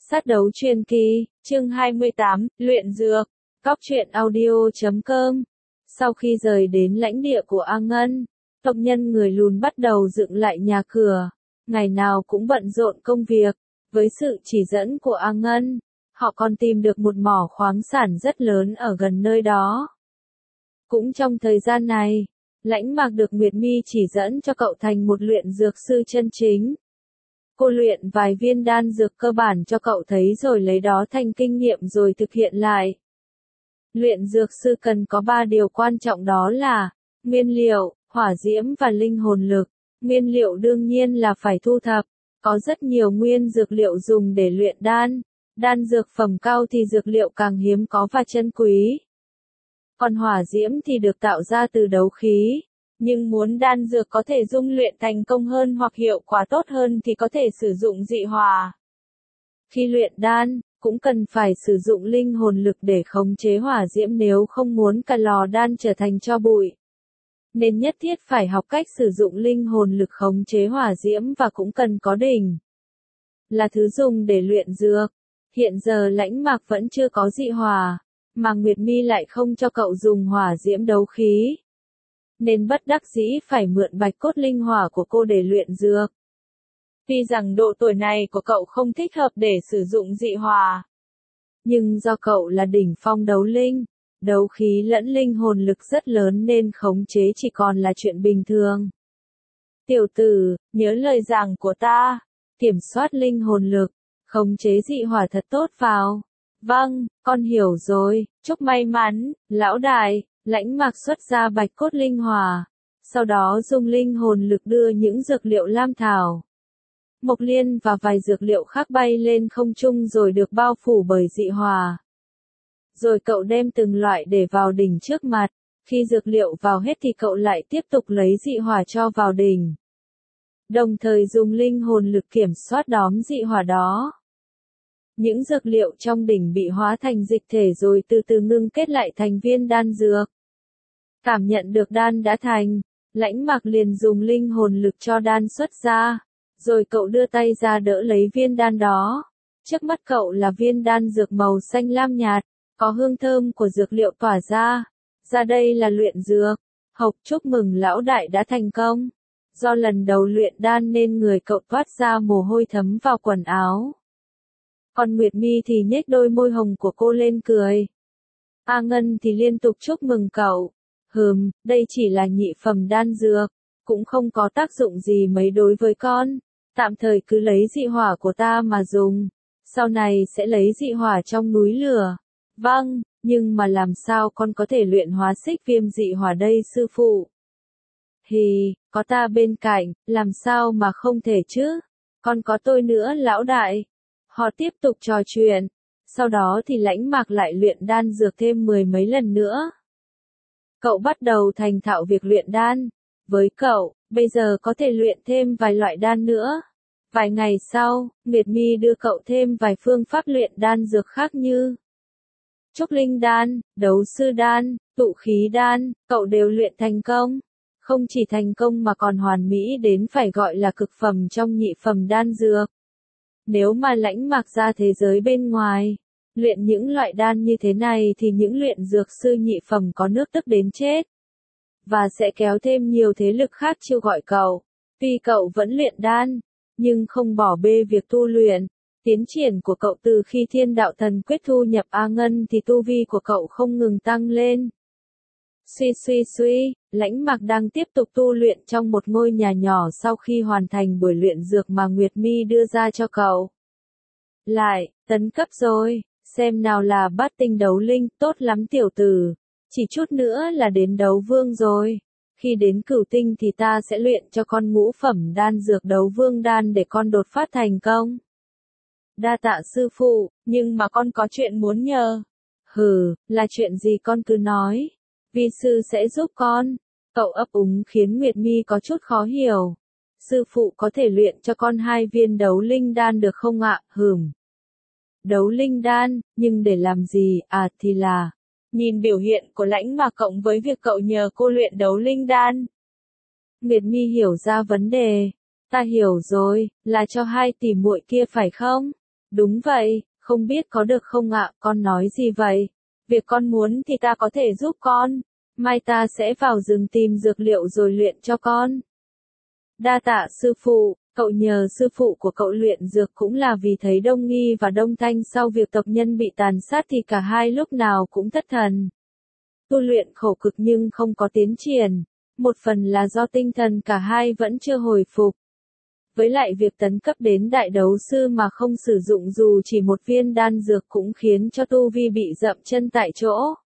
Sát đấu truyền kỳ, chương 28, luyện dược, Cóc truyện audio.com. Sau khi rời đến lãnh địa của A Ngân, tộc nhân người lùn bắt đầu dựng lại nhà cửa, ngày nào cũng bận rộn công việc. Với sự chỉ dẫn của A Ngân, họ còn tìm được một mỏ khoáng sản rất lớn ở gần nơi đó. Cũng trong thời gian này, Lãnh Mạc được Nguyệt Mi chỉ dẫn cho cậu thành một luyện dược sư chân chính. Cô luyện vài viên đan dược cơ bản cho cậu thấy rồi lấy đó thành kinh nghiệm rồi thực hiện lại. Luyện dược sư cần có 3 điều quan trọng, đó là nguyên liệu, hỏa diễm và linh hồn lực. Nguyên liệu đương nhiên là phải thu thập, có rất nhiều nguyên dược liệu dùng để luyện đan. Đan dược phẩm cao thì dược liệu càng hiếm có và chân quý. Còn hỏa diễm thì được tạo ra từ đấu khí. Nhưng muốn đan dược có thể dung luyện thành công hơn hoặc hiệu quả tốt hơn thì có thể sử dụng dị hỏa. Khi luyện đan, cũng cần phải sử dụng linh hồn lực để khống chế hỏa diễm nếu không muốn cả lò đan trở thành tro bụi. Nên nhất thiết phải học cách sử dụng linh hồn lực khống chế hỏa diễm và cũng cần có đỉnh. Là thứ dùng để luyện dược. Hiện giờ Lãnh Mạc vẫn chưa có dị hỏa, mà Nguyệt Mi lại không cho cậu dùng hỏa diễm đấu khí. Nên bất đắc dĩ phải mượn bạch cốt linh hỏa của cô để luyện dược. Tuy rằng độ tuổi này của cậu không thích hợp để sử dụng dị hỏa, nhưng do cậu là đỉnh phong đấu linh, đấu khí lẫn linh hồn lực rất lớn nên khống chế chỉ còn là chuyện bình thường. Tiểu tử, nhớ lời giảng của ta, kiểm soát linh hồn lực, khống chế dị hỏa thật tốt vào. Vâng, con hiểu rồi, chúc may mắn, lão đại. Lãnh Mạc xuất ra bạch cốt linh hỏa, sau đó dùng linh hồn lực đưa những dược liệu lam thảo, mộc liên và vài dược liệu khác bay lên không trung rồi được bao phủ bởi dị hỏa. Rồi cậu đem từng loại để vào đỉnh trước mặt, khi dược liệu vào hết thì cậu lại tiếp tục lấy dị hỏa cho vào đỉnh. Đồng thời dùng linh hồn lực kiểm soát đóm dị hỏa đó. Những dược liệu trong đỉnh bị hóa thành dịch thể rồi từ từ ngưng kết lại thành viên đan dược. Cảm nhận được đan đã thành, Lãnh Mạc liền dùng linh hồn lực cho đan xuất ra, rồi cậu đưa tay ra đỡ lấy viên đan đó. Trước mắt cậu là viên đan dược màu xanh lam nhạt, có hương thơm của dược liệu tỏa ra. Ra đây là luyện dược. Hộc, chúc mừng lão đại đã thành công. Do lần đầu luyện đan nên người cậu toát ra mồ hôi thấm vào quần áo. Còn Nguyệt Mi thì nhếch đôi môi hồng của cô lên cười. A Ngân thì liên tục chúc mừng cậu. Đây chỉ là nhị phẩm đan dược, cũng không có tác dụng gì mấy đối với con. Tạm thời cứ lấy dị hỏa của ta mà dùng. Sau này sẽ lấy dị hỏa trong núi lửa. Vâng, nhưng mà làm sao con có thể luyện hóa xích viêm dị hỏa đây sư phụ? Có ta bên cạnh, làm sao mà không thể chứ? Còn có tôi nữa lão đại. Họ tiếp tục trò chuyện. Sau đó thì Lãnh Mạc lại luyện đan dược thêm 10 mấy lần nữa. Cậu bắt đầu thành thạo việc luyện đan. Với cậu, bây giờ có thể luyện thêm vài loại đan nữa. Vài ngày sau, Nguyệt Mi đưa cậu thêm vài phương pháp luyện đan dược khác như trúc linh đan, đấu sư đan, tụ khí đan, cậu đều luyện thành công. Không chỉ thành công mà còn hoàn mỹ đến phải gọi là cực phẩm trong nhị phẩm đan dược. Nếu mà Lãnh Mạc ra thế giới bên ngoài, luyện những loại đan như thế này thì những luyện dược sư nhị phẩm có nước tức đến chết. Và sẽ kéo thêm nhiều thế lực khác chiêu gọi cậu. Tuy cậu vẫn luyện đan, nhưng không bỏ bê việc tu luyện. Tiến triển của cậu từ khi Thiên Đạo Thần Quyết thu nhập A Ngân thì tu vi của cậu không ngừng tăng lên. Suy, Lãnh Mạc đang tiếp tục tu luyện trong một ngôi nhà nhỏ sau khi hoàn thành buổi luyện dược mà Nguyệt Mi đưa ra cho cậu. Lại, tấn cấp rồi, xem nào là bát tinh đấu linh, tốt lắm tiểu tử. Chỉ chút nữa là đến đấu vương rồi. Khi đến cửu tinh thì ta sẽ luyện cho con ngũ phẩm đan dược đấu vương đan để con đột phát thành công. Đa tạ sư phụ, nhưng mà con có chuyện muốn nhờ. Là chuyện gì con cứ nói. Vi sư sẽ giúp con. Cậu ấp úng khiến Nguyệt Mi có chút khó hiểu. Sư phụ có thể luyện cho con 2 viên đấu linh đan được không ạ? Đấu linh đan, nhưng để làm gì? Thì là nhìn biểu hiện của Lãnh Mạc cộng với việc cậu nhờ cô luyện đấu linh đan. Nguyệt Mi hiểu ra vấn đề. Ta hiểu rồi, là cho 2 tỷ muội kia phải không? Đúng vậy, không biết có được không ạ, con nói gì vậy? Việc con muốn thì ta có thể giúp con. Mai ta sẽ vào rừng tìm dược liệu rồi luyện cho con. Đa tạ sư phụ, cậu nhờ sư phụ của cậu luyện dược cũng là vì thấy Đông Nghi và Đông Thanh sau việc tộc nhân bị tàn sát thì cả hai lúc nào cũng thất thần. Tu luyện khổ cực nhưng không có tiến triển. Một phần là do tinh thần cả hai vẫn chưa hồi phục. Với lại việc tấn cấp đến đại đấu sư mà không sử dụng dù chỉ một viên đan dược cũng khiến cho tu vi bị dậm chân tại chỗ.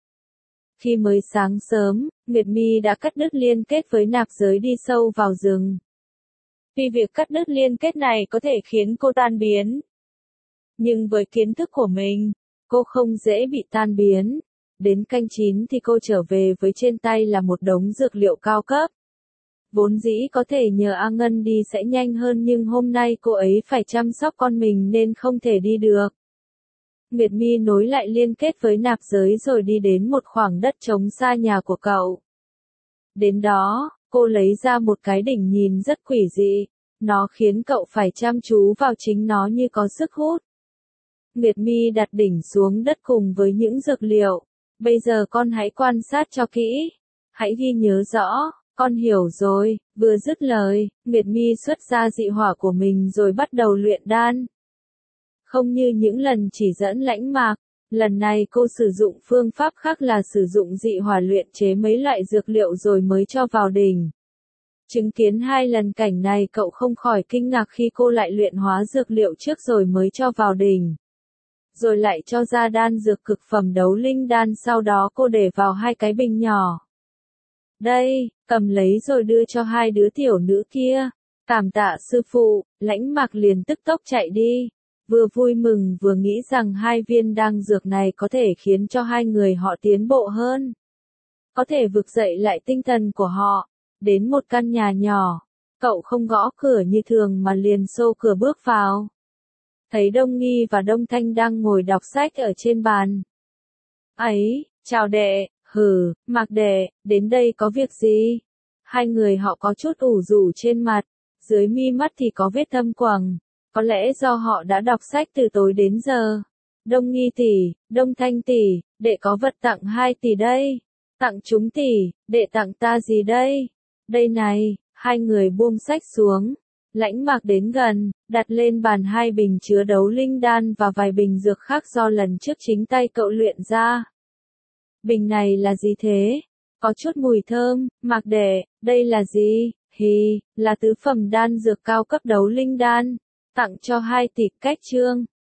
Khi mới sáng sớm, Nguyệt Mi đã cắt đứt liên kết với nạp giới đi sâu vào rừng. Vì việc cắt đứt liên kết này có thể khiến cô tan biến. Nhưng với kiến thức của mình, cô không dễ bị tan biến. Đến canh 9 thì cô trở về với trên tay là một đống dược liệu cao cấp. Vốn dĩ có thể nhờ A Ngân đi sẽ nhanh hơn nhưng hôm nay cô ấy phải chăm sóc con mình nên không thể đi được. Nguyệt Mi nối lại liên kết với nạp giới rồi đi đến một khoảng đất trống xa nhà của cậu. Đến đó, cô lấy ra một cái đỉnh nhìn rất quỷ dị. Nó khiến cậu phải chăm chú vào chính nó như có sức hút. Nguyệt Mi đặt đỉnh xuống đất cùng với những dược liệu. Bây giờ con hãy quan sát cho kỹ. Hãy ghi nhớ rõ, con hiểu rồi. Vừa dứt lời, Nguyệt Mi xuất ra dị hỏa của mình rồi bắt đầu luyện đan. Không như những lần chỉ dẫn lãnh mạc, lần này cô sử dụng phương pháp khác là sử dụng dị hỏa luyện chế mấy loại dược liệu rồi mới cho vào đỉnh. Chứng kiến hai lần cảnh này cậu không khỏi kinh ngạc khi cô lại luyện hóa dược liệu trước rồi mới cho vào đỉnh. Rồi lại cho ra đan dược cực phẩm đấu linh đan sau đó cô để vào hai cái bình nhỏ. Đây, cầm lấy rồi đưa cho hai đứa tiểu nữ kia. Cảm tạ sư phụ, lãnh mạc liền tức tốc chạy đi. Vừa vui mừng vừa nghĩ rằng hai viên đan dược này có thể khiến cho hai người họ tiến bộ hơn. Có thể vực dậy lại tinh thần của họ. Đến một căn nhà nhỏ, cậu không gõ cửa như thường mà liền xô cửa bước vào. Thấy Đông Nghi và Đông Thanh đang ngồi đọc sách ở trên bàn. Ấy, chào đệ, Mạc đệ, đến đây có việc gì? Hai người họ có chút ủ rũ trên mặt, dưới mi mắt thì có vết thâm quầng. Có lẽ do họ đã đọc sách từ tối đến giờ. Đông Nghi tỷ, Đông Thanh tỷ, đệ có vật tặng 2 tỷ đây. Tặng chúng tỷ, đệ tặng ta gì đây? Đây này, hai người buông sách xuống. Lãnh mạc đến gần, đặt lên bàn hai bình chứa đấu linh đan và vài bình dược khác do lần trước chính tay cậu luyện ra. Bình này là gì thế? Có chút mùi thơm, Mạc đệ, đây là gì? Là tứ phẩm đan dược cao cấp đấu linh đan. Tặng cho 2 tỷ cách chương.